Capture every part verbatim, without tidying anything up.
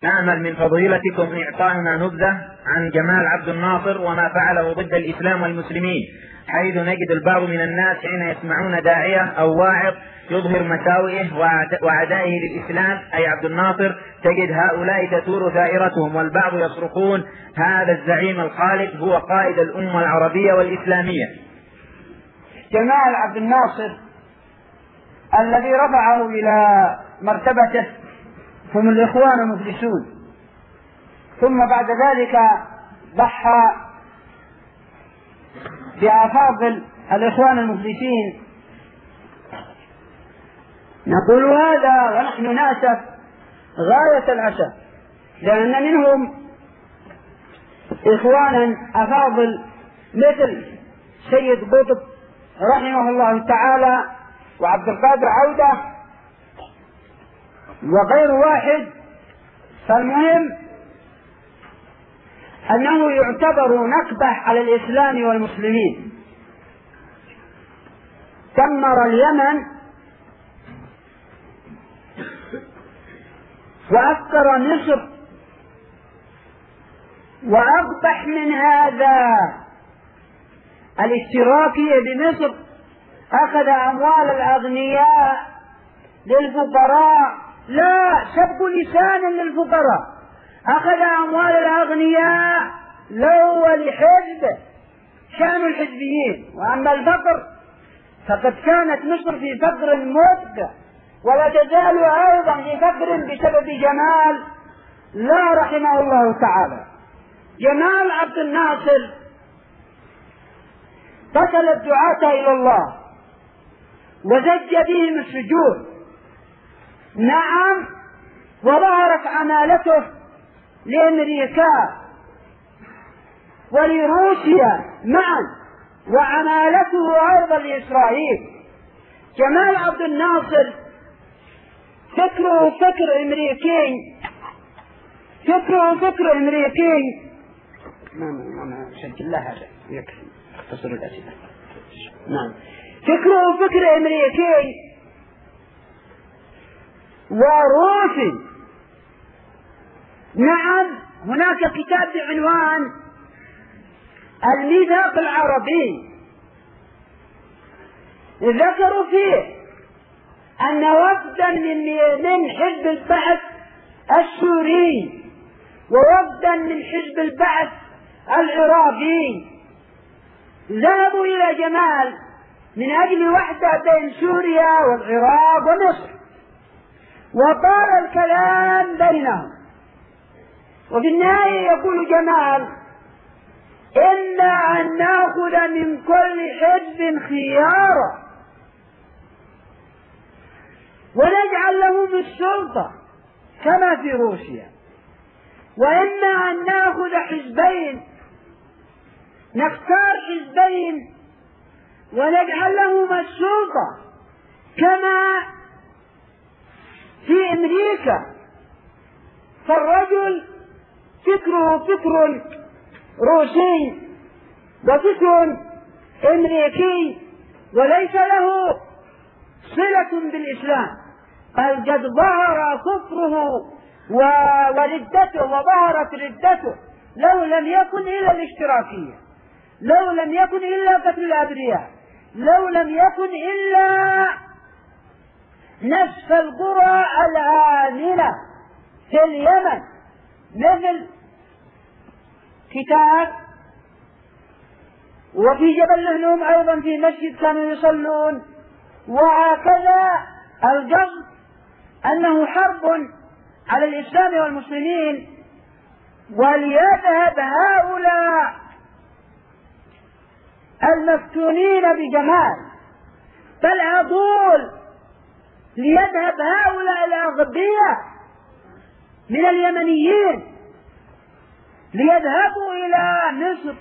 نأمل من فضيلتكم إعطائنا نبذة عن جمال عبد الناصر وما فعله ضد الإسلام والمسلمين، حيث نجد البعض من الناس حين يسمعون داعية أو واعظ يظهر مساوئه وعدائه للإسلام أي عبد الناصر، تجد هؤلاء تثور ثائرتهم، والبعض يصرخون هذا الزعيم الخالد هو قائد الأمة العربية والإسلامية. جمال عبد الناصر الذي رفعه إلى مرتبته هم الإخوان المفلسون، ثم بعد ذلك ضحى بأفاضل الإخوان المفلسين. نقول هذا ونحن نأسف غاية الأسف، لأن منهم إخوانا أفاضل مثل سيد قطب رحمه الله تعالى وعبد القادر عودة وغير واحد. فالمهم أنه يعتبر نكبة على الإسلام والمسلمين. دمر اليمن وأفكر مصر، وأقبح من هذا الاشتراكية بمصر أخذ أموال الأغنياء للفقراء، لا سب لسانا للفقراء، أخذ أموال الأغنياء لو لحزب شأن الحزبيين. وأما الفقر فقد كانت مصر في فقر مدة ولا تزال أيضا في فقر بسبب جمال لا رحمه الله تعالى. جمال عبد الناصر قتل الدعاة إلى الله وزج بهم السجود، نعم، وظهرت عمالته لأمريكا ولروسيا معا، وعمالته أيضا لإسرائيل. جمال عبد الناصر فكره فكر أمريكي، فكره فكر أمريكي. ما ما ما سجل لها هذا يكفي اختصر الأسئلة. نعم، فكره فكر أمريكي وروسي. نعم، هناك كتاب بعنوان الميثاق العربي ذكروا فيه أن وفدا من حزب البعث السوري ووفدا من حزب البعث العراقي ذهبوا إلى جمال من أجل وحدة بين سوريا والعراق ومصر، وطال الكلام بينهم، وفي النهاية يقول جمال إما أن نأخذ من كل حزب خيارا ونجعل لهم السلطة كما في روسيا، وإما أن نأخذ حزبين، نختار حزبين ونجعل لهم السلطة كما في أمريكا. فالرجل فكره فكر روسي وفكر أمريكي وليس له صلة بالإسلام، بل قد ظهر كفره وردته وظهرت ردته لو لم يكن إلا الاشتراكية، لو لم يكن إلا قتل الأبرياء، لو لم يكن إلا نسف القرى الآمنة في اليمن مثل كتاب، وفي جبل لهلوم أيضا في مسجد كانوا يصلون. وهكذا القصد أنه حرب على الإسلام والمسلمين، وليذهب هؤلاء المفتونين بجمال، بل أقول ليذهب هؤلاء الأغبياء من اليمنيين ليذهبوا إلى مصر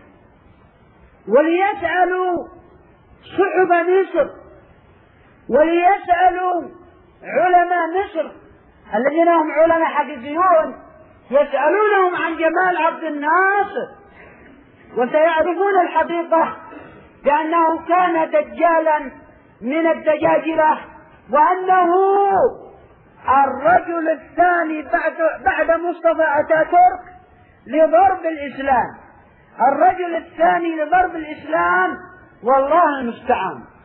وليسألوا شعب مصر وليسألوا علماء مصر الذين هم علماء حقيقيون، يسألونهم عن جمال عبد الناصر وسيعرفون الحقيقة بأنه كان دجالا من الدجاجلة، وأنه الرجل الثاني بعد بعد مصطفى أتاتورك لضرب الإسلام، الرجل الثاني لضرب الإسلام، والله المستعان.